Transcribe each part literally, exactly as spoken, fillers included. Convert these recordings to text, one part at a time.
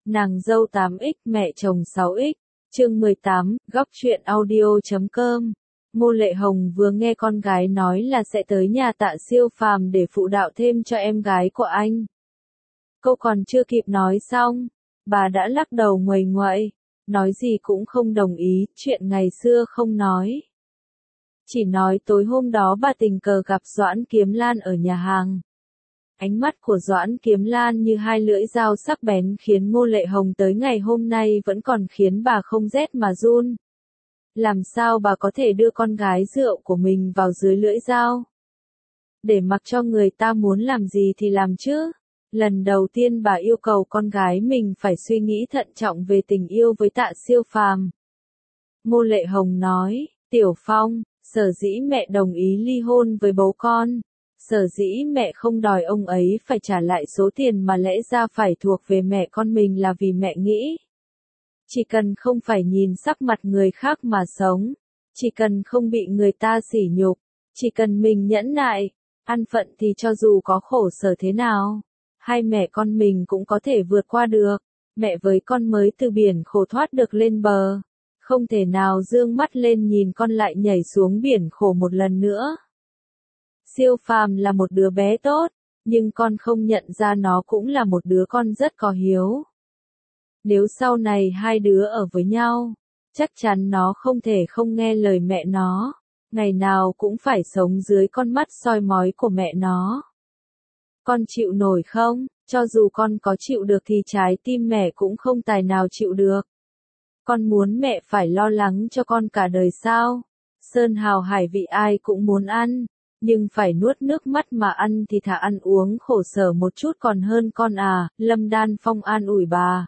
Nàng dâu tám x mẹ chồng sáu x, chương mười tám, góc truyện audio.com. Ngô Lệ Hồng vừa nghe con gái nói là sẽ tới nhà Tạ Siêu Phàm để phụ đạo thêm cho em gái của anh. Câu còn chưa kịp nói xong, bà đã lắc đầu nguầy nguậy, nói gì cũng không đồng ý, chuyện ngày xưa không nói. Chỉ nói tối hôm đó bà tình cờ gặp Doãn Kiếm Lan ở nhà hàng. Ánh mắt của Doãn Kiếm Lan như hai lưỡi dao sắc bén khiến Ngô Lệ Hồng tới ngày hôm nay vẫn còn khiến bà không rét mà run. Làm sao bà có thể đưa con gái rượu của mình vào dưới lưỡi dao? Để mặc cho người ta muốn làm gì thì làm chứ. Lần đầu tiên bà yêu cầu con gái mình phải suy nghĩ thận trọng về tình yêu với Tạ Siêu Phàm. Ngô Lệ Hồng nói, Tiểu Phong, sở dĩ mẹ đồng ý ly hôn với bố con, sở dĩ mẹ không đòi ông ấy phải trả lại số tiền mà lẽ ra phải thuộc về mẹ con mình là vì mẹ nghĩ, chỉ cần không phải nhìn sắc mặt người khác mà sống, chỉ cần không bị người ta sỉ nhục, chỉ cần mình nhẫn nại, ăn phận thì cho dù có khổ sở thế nào, hai mẹ con mình cũng có thể vượt qua được. Mẹ với con mới từ biển khổ thoát được lên bờ, không thể nào dương mắt lên nhìn con lại nhảy xuống biển khổ một lần nữa. Siêu Phàm là một đứa bé tốt, nhưng con không nhận ra nó cũng là một đứa con rất có hiếu. Nếu sau này hai đứa ở với nhau, chắc chắn nó không thể không nghe lời mẹ nó, ngày nào cũng phải sống dưới con mắt soi mói của mẹ nó. Con chịu nổi không? Cho dù con có chịu được thì trái tim mẹ cũng không tài nào chịu được. Con muốn mẹ phải lo lắng cho con cả đời sao? Sơn hào hải vị ai cũng muốn ăn, nhưng phải nuốt nước mắt mà ăn thì thà ăn uống khổ sở một chút còn hơn con à, Lâm Đan Phong an ủi bà.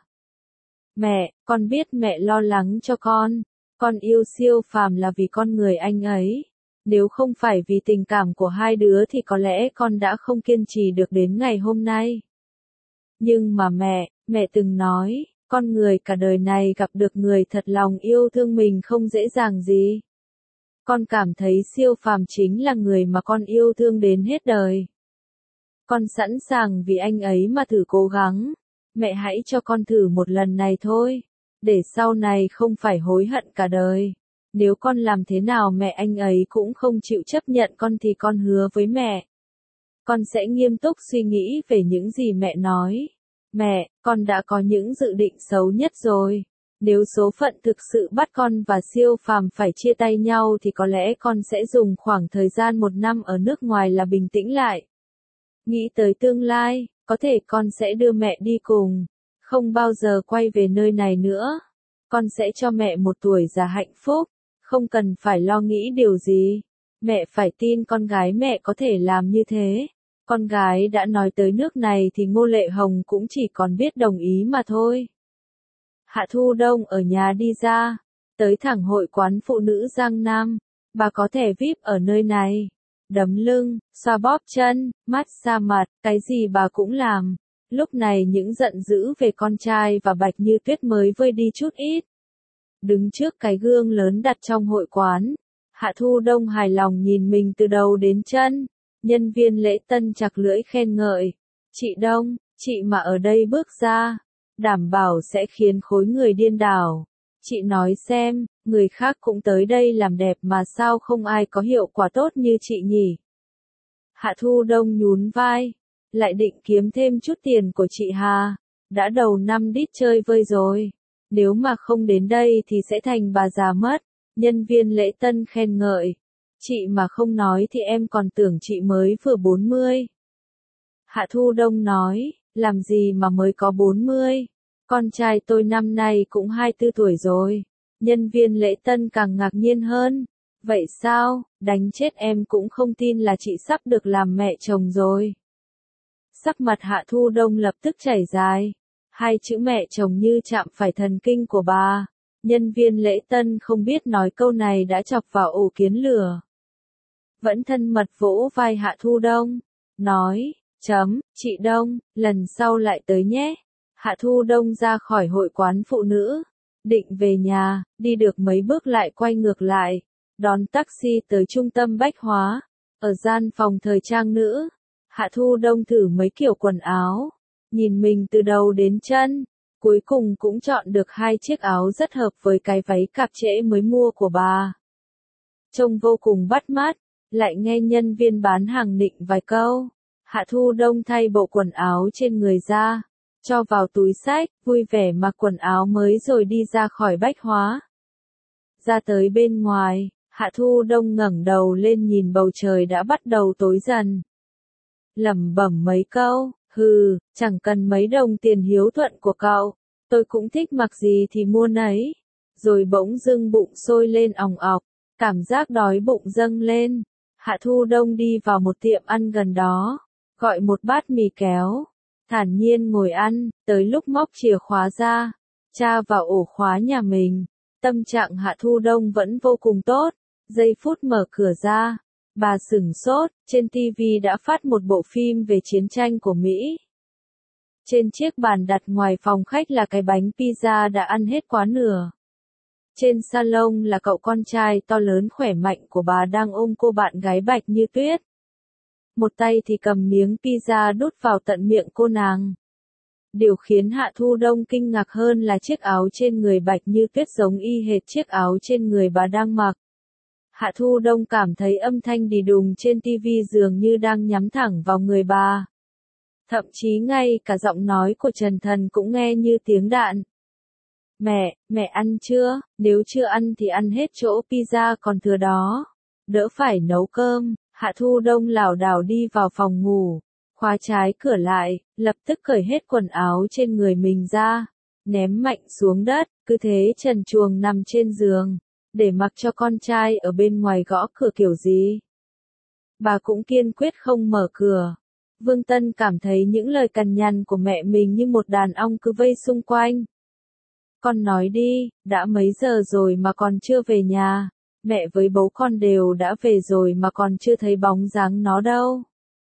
Mẹ, con biết mẹ lo lắng cho con, con yêu Siêu Phàm là vì con người anh ấy. Nếu không phải vì tình cảm của hai đứa thì có lẽ con đã không kiên trì được đến ngày hôm nay. Nhưng mà mẹ, mẹ từng nói, con người cả đời này gặp được người thật lòng yêu thương mình không dễ dàng gì. Con cảm thấy Siêu Phàm chính là người mà con yêu thương đến hết đời. Con sẵn sàng vì anh ấy mà thử cố gắng. Mẹ hãy cho con thử một lần này thôi, để sau này không phải hối hận cả đời. Nếu con làm thế nào mẹ anh ấy cũng không chịu chấp nhận con thì con hứa với mẹ, con sẽ nghiêm túc suy nghĩ về những gì mẹ nói. Mẹ, con đã có những dự định xấu nhất rồi. Nếu số phận thực sự bắt con và Siêu Phàm phải chia tay nhau thì có lẽ con sẽ dùng khoảng thời gian một năm ở nước ngoài là bình tĩnh lại. Nghĩ tới tương lai, có thể con sẽ đưa mẹ đi cùng, không bao giờ quay về nơi này nữa. Con sẽ cho mẹ một tuổi già hạnh phúc, không cần phải lo nghĩ điều gì. Mẹ phải tin con gái mẹ có thể làm như thế. Con gái đã nói tới nước này thì Ngô Lệ Hồng cũng chỉ còn biết đồng ý mà thôi. Hạ Thu Đông ở nhà đi ra, tới thẳng hội quán phụ nữ Giang Nam. Bà có thẻ vi ai pi ở nơi này. Đấm lưng, xoa bóp chân, massage mặt, cái gì bà cũng làm. Lúc này những giận dữ về con trai và Bạch Như Tuyết mới vơi đi chút ít. Đứng trước cái gương lớn đặt trong hội quán, Hạ Thu Đông hài lòng nhìn mình từ đầu đến chân. Nhân viên lễ tân chặt lưỡi khen ngợi. Chị Đông, chị mà ở đây bước ra, đảm bảo sẽ khiến khối người điên đảo. Chị nói xem, người khác cũng tới đây làm đẹp mà sao không ai có hiệu quả tốt như chị nhỉ? Hạ Thu Đông nhún vai, lại định kiếm thêm chút tiền của chị Hà. Đã đầu năm đít chơi vơi rồi, nếu mà không đến đây thì sẽ thành bà già mất. Nhân viên lễ tân khen ngợi. Chị mà không nói thì em còn tưởng chị mới vừa bốn mươi. Hạ Thu Đông nói, làm gì mà mới có bốn mươi? Con trai tôi năm nay cũng hai mươi tư tuổi rồi. Nhân viên lễ tân càng ngạc nhiên hơn. Vậy sao, đánh chết em cũng không tin là chị sắp được làm mẹ chồng rồi. Sắc mặt Hạ Thu Đông lập tức chảy dài. Hai chữ mẹ chồng như chạm phải thần kinh của bà. Nhân viên lễ tân không biết nói câu này đã chọc vào ổ kiến lửa. Vẫn thân mật vỗ vai Hạ Thu Đông, nói, chấm, chị Đông, lần sau lại tới nhé. Hạ Thu Đông ra khỏi hội quán phụ nữ, định về nhà, đi được mấy bước lại quay ngược lại, đón taxi tới trung tâm bách hóa. Ở gian phòng thời trang nữ, Hạ Thu Đông thử mấy kiểu quần áo, nhìn mình từ đầu đến chân, Cuối cùng cũng chọn được hai chiếc áo rất hợp với cái váy cạp trễ mới mua của bà. Trông vô cùng bắt mắt, lại nghe nhân viên bán hàng nịnh vài câu. Hạ Thu Đông thay bộ quần áo trên người ra, cho vào túi xách, vui vẻ mặc quần áo mới rồi đi ra khỏi bách hóa. Ra tới bên ngoài, Hạ Thu Đông ngẩng đầu lên nhìn bầu trời đã bắt đầu tối dần. Lẩm bẩm mấy câu, hừ, chẳng cần mấy đồng tiền hiếu thuận của cậu, tôi cũng thích mặc gì thì mua nấy. Rồi bỗng dưng bụng sôi lên òng ọc, cảm giác đói bụng dâng lên. Hạ Thu Đông đi vào một tiệm ăn gần đó, gọi một bát mì kéo, thản nhiên ngồi ăn, tới lúc móc chìa khóa ra, tra vào ổ khóa nhà mình. Tâm trạng Hạ Thu Đông vẫn vô cùng tốt, giây phút mở cửa ra, bà sửng sốt, trên ti vi đã phát một bộ phim về chiến tranh của Mỹ. Trên chiếc bàn đặt ngoài phòng khách là cái bánh pizza đã ăn hết quá nửa. Trên salon là cậu con trai to lớn khỏe mạnh của bà đang ôm cô bạn gái bạch như tuyết. Một tay thì cầm miếng pizza đút vào tận miệng cô nàng. Điều khiến Hạ Thu Đông kinh ngạc hơn là chiếc áo trên người bạch như tuyết giống y hệt chiếc áo trên người bà đang mặc. Hạ Thu Đông cảm thấy âm thanh đì đùng trên ti vi dường như đang nhắm thẳng vào người bà. Thậm chí ngay cả giọng nói của Trần Thần cũng nghe như tiếng đạn. Mẹ, mẹ ăn chưa? Nếu chưa ăn thì ăn hết chỗ pizza còn thừa đó. Đỡ phải nấu cơm. Hạ Thu Đông lảo đảo đi vào phòng ngủ, khóa trái cửa lại, lập tức cởi hết quần áo trên người mình ra, ném mạnh xuống đất, cứ thế trần truồng nằm trên giường, để mặc cho con trai ở bên ngoài gõ cửa kiểu gì. Bà cũng kiên quyết không mở cửa. Vương Tân cảm thấy những lời cằn nhằn của mẹ mình như một đàn ong cứ vây xung quanh. Con nói đi, đã mấy giờ rồi mà còn chưa về nhà. Mẹ với bố con đều đã về rồi mà còn chưa thấy bóng dáng nó đâu.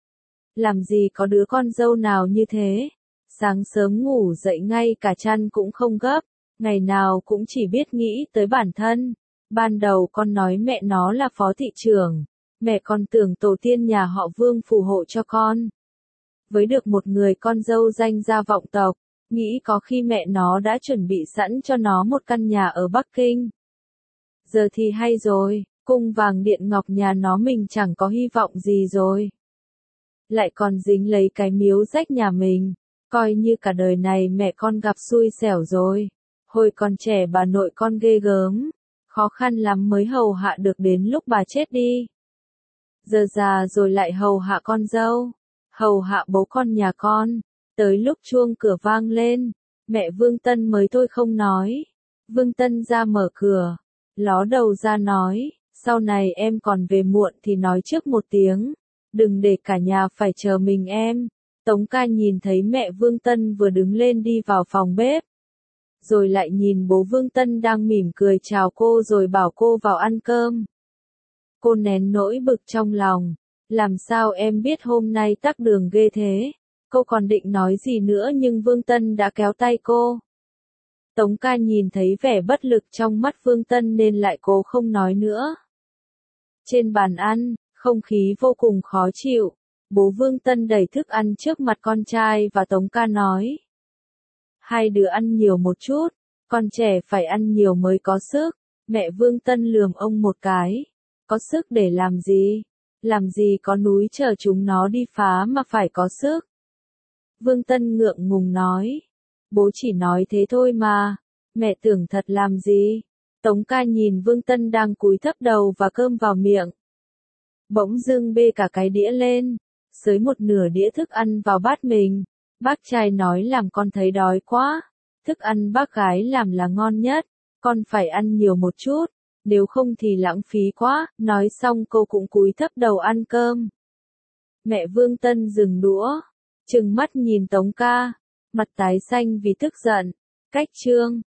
Làm gì có đứa con dâu nào như thế. Sáng sớm ngủ dậy ngay cả chăn cũng không gấp, ngày nào cũng chỉ biết nghĩ tới bản thân. Ban đầu con nói mẹ nó là phó thị trưởng, mẹ con tưởng tổ tiên nhà họ Vương phù hộ cho con. Với được một người con dâu danh gia vọng tộc, nghĩ có khi mẹ nó đã chuẩn bị sẵn cho nó một căn nhà ở Bắc Kinh. Giờ thì hay rồi, cung vàng điện ngọc nhà nó mình chẳng có hy vọng gì rồi. Lại còn dính lấy cái miếu rách nhà mình, coi như cả đời này mẹ con gặp xui xẻo rồi. Hồi còn trẻ bà nội con ghê gớm, khó khăn lắm mới hầu hạ được đến lúc bà chết đi. Giờ già rồi lại hầu hạ con dâu, hầu hạ bố con nhà con, tới lúc chuông cửa vang lên, mẹ Vương Tân mới thôi không nói. Vương Tân ra mở cửa, ló đầu ra nói, sau này em còn về muộn thì nói trước một tiếng, đừng để cả nhà phải chờ mình em. Tống Ca nhìn thấy mẹ Vương Tân vừa đứng lên đi vào phòng bếp, rồi lại nhìn bố Vương Tân đang mỉm cười chào cô rồi bảo cô vào ăn cơm. Cô nén nỗi bực trong lòng, làm sao em biết hôm nay tắc đường ghê thế? Cô còn định nói gì nữa nhưng Vương Tân đã kéo tay cô. Tống Ca nhìn thấy vẻ bất lực trong mắt Vương Tân nên lại cố không nói nữa. Trên bàn ăn, không khí vô cùng khó chịu. Bố Vương Tân đẩy thức ăn trước mặt con trai và Tống Ca nói. Hai đứa ăn nhiều một chút, con trẻ phải ăn nhiều mới có sức. Mẹ Vương Tân lườm ông một cái. Có sức để làm gì? Làm gì có núi chờ chúng nó đi phá mà phải có sức. Vương Tân ngượng ngùng nói. Bố chỉ nói thế thôi mà. Mẹ tưởng thật làm gì? Tống Ca nhìn Vương Tân đang cúi thấp đầu và cơm vào miệng. Bỗng dưng bê cả cái đĩa lên, xới một nửa đĩa thức ăn vào bát mình. Bác trai nói làm con thấy đói quá. Thức ăn bác gái làm là ngon nhất, con phải ăn nhiều một chút, nếu không thì lãng phí quá. Nói xong cô cũng cúi thấp đầu ăn cơm. Mẹ Vương Tân dừng đũa, trừng mắt nhìn Tống Ca, mặt tái xanh vì tức giận. Cách chương